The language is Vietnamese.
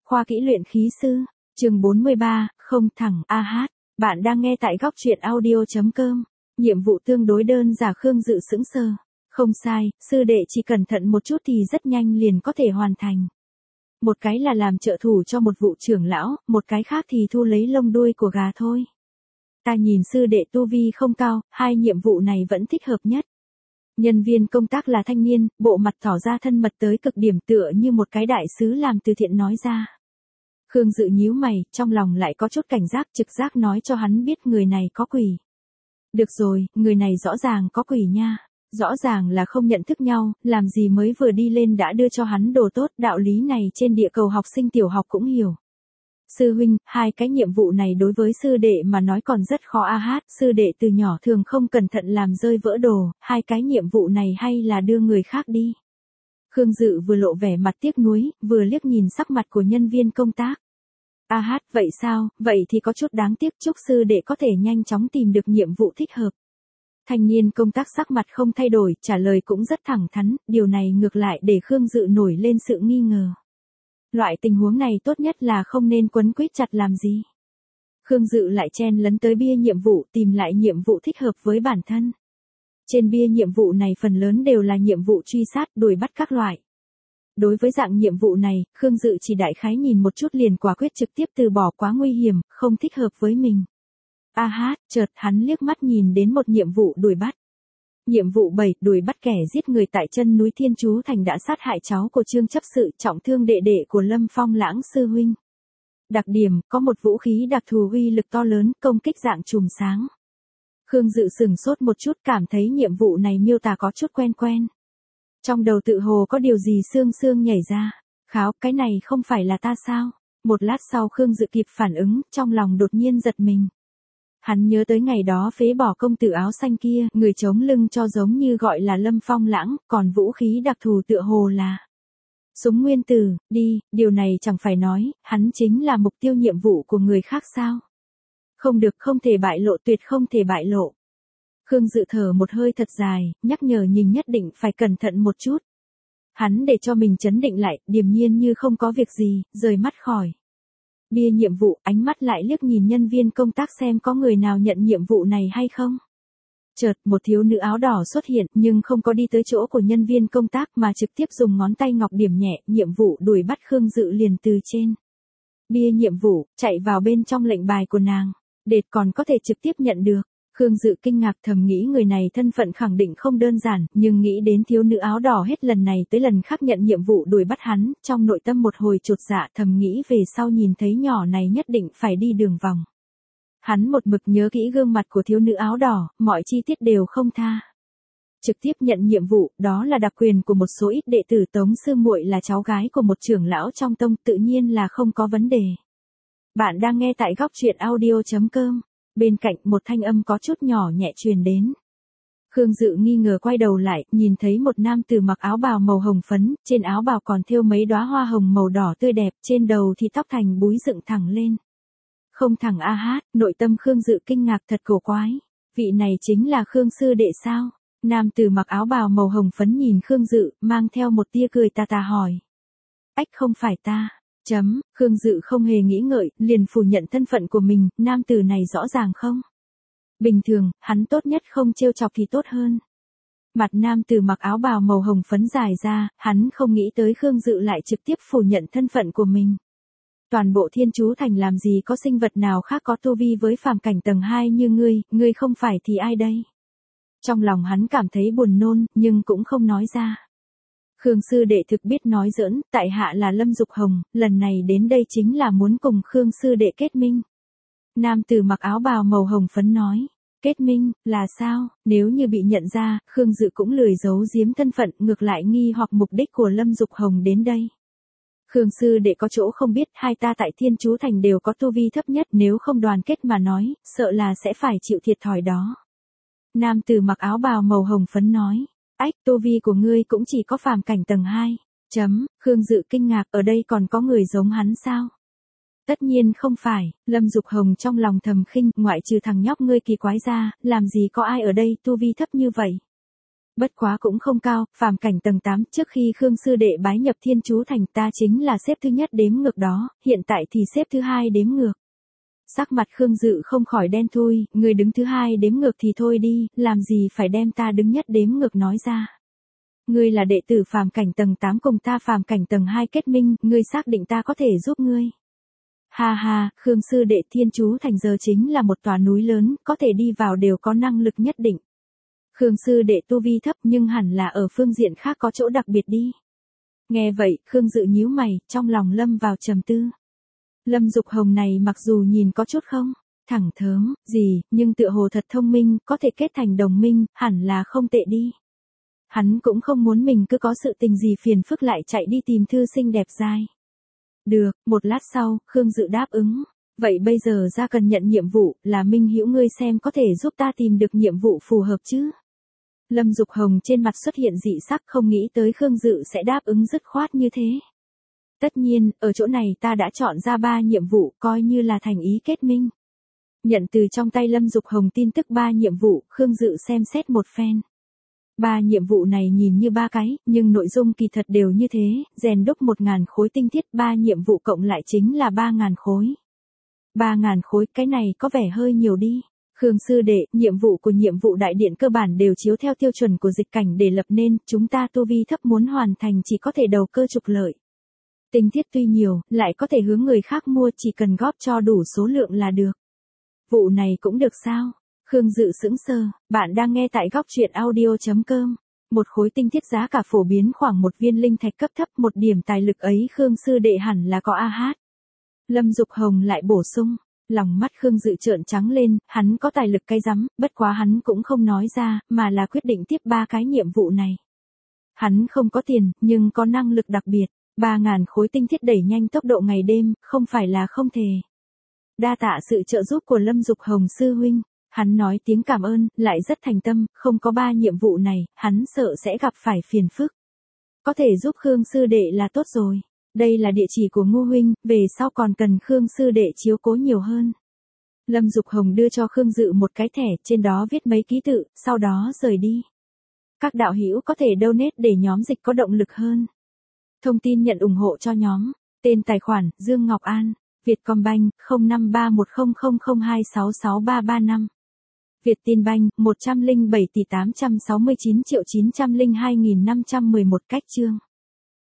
khoa kỹ luyện khí sư, chương 43, không thẳng AH. Bạn đang nghe tại góc truyện audio.com. Nhiệm vụ tương đối đơn giản. Khương Dự sững sờ. Không sai, sư đệ chỉ cẩn thận một chút thì rất nhanh liền có thể hoàn thành. Một cái là làm trợ thủ cho một vụ trưởng lão, một cái khác thì thu lấy lông đuôi của gà thôi. Ta nhìn sư đệ tu vi không cao, hai nhiệm vụ này vẫn thích hợp nhất. Nhân viên công tác là thanh niên, bộ mặt tỏ ra thân mật tới cực điểm, tựa như một cái đại sứ làm từ thiện nói ra. Khương Dự nhíu mày, trong lòng lại có chút cảnh giác, trực giác nói cho hắn biết người này có quỷ. Được rồi, người này rõ ràng có quỷ nha. Rõ ràng là không nhận thức nhau, làm gì mới vừa đi lên đã đưa cho hắn đồ tốt, đạo lý này trên địa cầu học sinh tiểu học cũng hiểu. Sư huynh, hai cái nhiệm vụ này đối với sư đệ mà nói còn rất khó AH, sư đệ từ nhỏ thường không cẩn thận làm rơi vỡ đồ, hai cái nhiệm vụ này hay là đưa người khác đi. Khương Dự vừa lộ vẻ mặt tiếc nuối, vừa liếc nhìn sắc mặt của nhân viên công tác. AH, vậy sao, vậy thì có chút đáng tiếc, chúc sư đệ có thể nhanh chóng tìm được nhiệm vụ thích hợp. Thanh niên công tác sắc mặt không thay đổi, trả lời cũng rất thẳng thắn, điều này ngược lại để Khương Dự nổi lên sự nghi ngờ. Loại tình huống này tốt nhất là không nên quấn quýt chặt làm gì. Khương Dự lại chen lấn tới bia nhiệm vụ, tìm lại nhiệm vụ thích hợp với bản thân. Trên bia nhiệm vụ này phần lớn đều là nhiệm vụ truy sát, đuổi bắt các loại. Đối với dạng nhiệm vụ này, Khương Dự chỉ đại khái nhìn một chút liền quả quyết trực tiếp từ bỏ, quá nguy hiểm, không thích hợp với mình. Chợt hắn liếc mắt nhìn đến một nhiệm vụ đuổi bắt. Nhiệm vụ 7, đuổi bắt kẻ giết người tại chân núi Thiên Chú Thành đã sát hại cháu của Trương Chấp Sự, trọng thương đệ đệ của Lâm Phong Lãng sư huynh. Đặc điểm, có một vũ khí đặc thù uy lực to lớn, công kích dạng chùm sáng. Khương Dự sửng sốt một chút, cảm thấy nhiệm vụ này miêu tả có chút quen quen. Trong đầu tự hồ có điều gì sương sương nhảy ra. Kháo, cái này không phải là ta sao? Một lát sau Khương Dự kịp phản ứng, trong lòng đột nhiên giật mình. Hắn nhớ tới ngày đó phế bỏ công tử áo xanh kia, người chống lưng cho giống như gọi là Lâm Phong Lãng, còn vũ khí đặc thù tựa hồ là súng nguyên tử, điều này chẳng phải nói, hắn chính là mục tiêu nhiệm vụ của người khác sao? Không được, không thể bại lộ, tuyệt không thể bại lộ. Khương Dự thở một hơi thật dài, nhắc nhở nhìn nhất định phải cẩn thận một chút. Hắn để cho mình trấn định lại, điềm nhiên như không có việc gì, rời mắt khỏi bia nhiệm vụ, ánh mắt lại liếc nhìn nhân viên công tác xem có người nào nhận nhiệm vụ này hay không. Chợt, một thiếu nữ áo đỏ xuất hiện, nhưng không có đi tới chỗ của nhân viên công tác mà trực tiếp dùng ngón tay ngọc điểm nhẹ, nhiệm vụ đuổi bắt Khương Dự liền từ trên bia nhiệm vụ, chạy vào bên trong lệnh bài của nàng. Đệt còn có thể trực tiếp nhận được. Khương Dự kinh ngạc, thầm nghĩ người này thân phận khẳng định không đơn giản, nhưng nghĩ đến thiếu nữ áo đỏ hết lần này tới lần khác nhận nhiệm vụ đuổi bắt hắn, trong nội tâm một hồi chột dạ, thầm nghĩ về sau nhìn thấy nhỏ này nhất định phải đi đường vòng. Hắn một mực nhớ kỹ gương mặt của thiếu nữ áo đỏ, mọi chi tiết đều không tha. Trực tiếp nhận nhiệm vụ, đó là đặc quyền của một số ít đệ tử Tống sư muội, là cháu gái của một trưởng lão trong tông, tự nhiên là không có vấn đề. Bạn đang nghe tại góc truyện audio.com. Bên cạnh một thanh âm có chút nhỏ nhẹ truyền đến. Khương Dự nghi ngờ quay đầu lại, nhìn thấy một nam tử mặc áo bào màu hồng phấn, trên áo bào còn thêu mấy đóa hoa hồng màu đỏ tươi đẹp, trên đầu thì tóc thành búi dựng thẳng lên. Không thẳng AH, nội tâm Khương Dự kinh ngạc thật cổ quái. Vị này chính là Khương sư đệ sao? Nam tử mặc áo bào màu hồng phấn nhìn Khương Dự, mang theo một tia cười tà tà hỏi. Ách, không phải ta. Khương Dự không hề nghĩ ngợi, liền phủ nhận thân phận của mình, nam tử này rõ ràng không bình thường, hắn tốt nhất không trêu chọc thì tốt hơn. Mặt nam tử mặc áo bào màu hồng phấn dài ra, hắn không nghĩ tới Khương Dự lại trực tiếp phủ nhận thân phận của mình. Toàn bộ Thiên Chú Thành làm gì có sinh vật nào khác có tu vi với phàm cảnh tầng 2 như ngươi không phải thì ai đây? Trong lòng hắn cảm thấy buồn nôn, nhưng cũng không nói ra. Khương sư đệ thực biết nói giỡn, tại hạ là Lâm Dục Hồng, lần này đến đây chính là muốn cùng Khương sư đệ kết minh. Nam tử mặc áo bào màu hồng phấn nói, kết minh, là sao? Nếu như bị nhận ra, Khương Dự cũng lười giấu giếm thân phận, ngược lại nghi hoặc mục đích của Lâm Dục Hồng đến đây. Khương sư đệ có chỗ không biết, hai ta tại Thiên Chú Thành đều có tu vi thấp nhất, nếu không đoàn kết mà nói, sợ là sẽ phải chịu thiệt thòi đó. Nam tử mặc áo bào màu hồng phấn nói. Ách, tu vi của ngươi cũng chỉ có phàm cảnh tầng 2. Khương Dự kinh ngạc, ở đây còn có người giống hắn sao? Tất nhiên không phải, Lâm Dục Hồng trong lòng thầm khinh, ngoại trừ thằng nhóc ngươi kỳ quái ra, làm gì có ai ở đây tu vi thấp như vậy. Bất quá cũng không cao, phàm cảnh tầng 8, trước khi Khương sư đệ bái nhập Thiên Chú Thành ta chính là xếp thứ nhất đếm ngược đó, hiện tại thì xếp thứ hai đếm ngược. Sắc mặt Khương Dự không khỏi đen thui, người đứng thứ hai đếm ngược thì thôi đi, làm gì phải đem ta đứng nhất đếm ngược nói ra. Ngươi là đệ tử phàm cảnh tầng 8 cùng ta phàm cảnh tầng 2 kết minh, ngươi xác định ta có thể giúp ngươi. Ha ha, Khương sư đệ, Thiên Chú Thành giờ chính là một tòa núi lớn, có thể đi vào đều có năng lực nhất định. Khương sư đệ tu vi thấp nhưng hẳn là ở phương diện khác có chỗ đặc biệt đi. Nghe vậy, Khương Dự nhíu mày, trong lòng lâm vào trầm tư. Lâm Dục Hồng này mặc dù nhìn có chút không thẳng thớm gì, nhưng tựa hồ thật thông minh, có thể kết thành đồng minh, hẳn là không tệ đi. Hắn cũng không muốn mình cứ có sự tình gì phiền phức lại chạy đi tìm thư xinh đẹp dai. Được, một lát sau, Khương Dự đáp ứng. Vậy bây giờ ra cần nhận nhiệm vụ, là Minh Hữu ngươi xem có thể giúp ta tìm được nhiệm vụ phù hợp chứ. Lâm Dục Hồng trên mặt xuất hiện dị sắc, không nghĩ tới Khương Dự sẽ đáp ứng dứt khoát như thế. Tất nhiên, ở chỗ này ta đã chọn ra 3 nhiệm vụ, coi như là thành ý kết minh. Nhận từ trong tay Lâm Dục Hồng tin tức 3 nhiệm vụ, Khương Dự xem xét một phen. 3 nhiệm vụ này nhìn như 3 cái, nhưng nội dung kỳ thật đều như thế, rèn đúc 1.000 khối tinh thiết, 3 nhiệm vụ cộng lại chính là 3.000 khối. 3.000 khối, cái này có vẻ hơi nhiều đi. Khương sư đệ, nhiệm vụ của nhiệm vụ đại điện cơ bản đều chiếu theo tiêu chuẩn của dịch cảnh để lập nên, chúng ta tu vi thấp muốn hoàn thành chỉ có thể đầu cơ trục lợi. Tinh thiết tuy nhiều, lại có thể hướng người khác mua, chỉ cần góp cho đủ số lượng là được. Vụ này cũng được sao? Khương Dự sững sờ, bạn đang nghe tại góc truyện audio.com. Một khối tinh thiết giá cả phổ biến khoảng một viên linh thạch cấp thấp, một điểm tài lực ấy Khương sư đệ hẳn là có AH. Lâm Dục Hồng lại bổ sung, lòng mắt Khương Dự trợn trắng lên, hắn có tài lực cái rắm, bất quá hắn cũng không nói ra, mà là quyết định tiếp 3 cái nhiệm vụ này. Hắn không có tiền, nhưng có năng lực đặc biệt. 3.000 khối tinh thiết đẩy nhanh tốc độ ngày đêm, không phải là không thể. Đa tạ sự trợ giúp của Lâm Dục Hồng sư huynh. Hắn nói tiếng cảm ơn, lại rất thành tâm, không có 3 nhiệm vụ này, hắn sợ sẽ gặp phải phiền phức. Có thể giúp Khương sư đệ là tốt rồi. Đây là địa chỉ của Ngô huynh, về sau còn cần Khương sư đệ chiếu cố nhiều hơn. Lâm Dục Hồng đưa cho Khương Dự một cái thẻ, trên đó viết mấy ký tự, sau đó rời đi. Các đạo hữu có thể donate để nhóm dịch có động lực hơn. Thông tin nhận ủng hộ cho nhóm. Tên tài khoản, Dương Ngọc An. Vietcombank, 05310002663335. Vietinbank, 107.869.902.511 cách chương.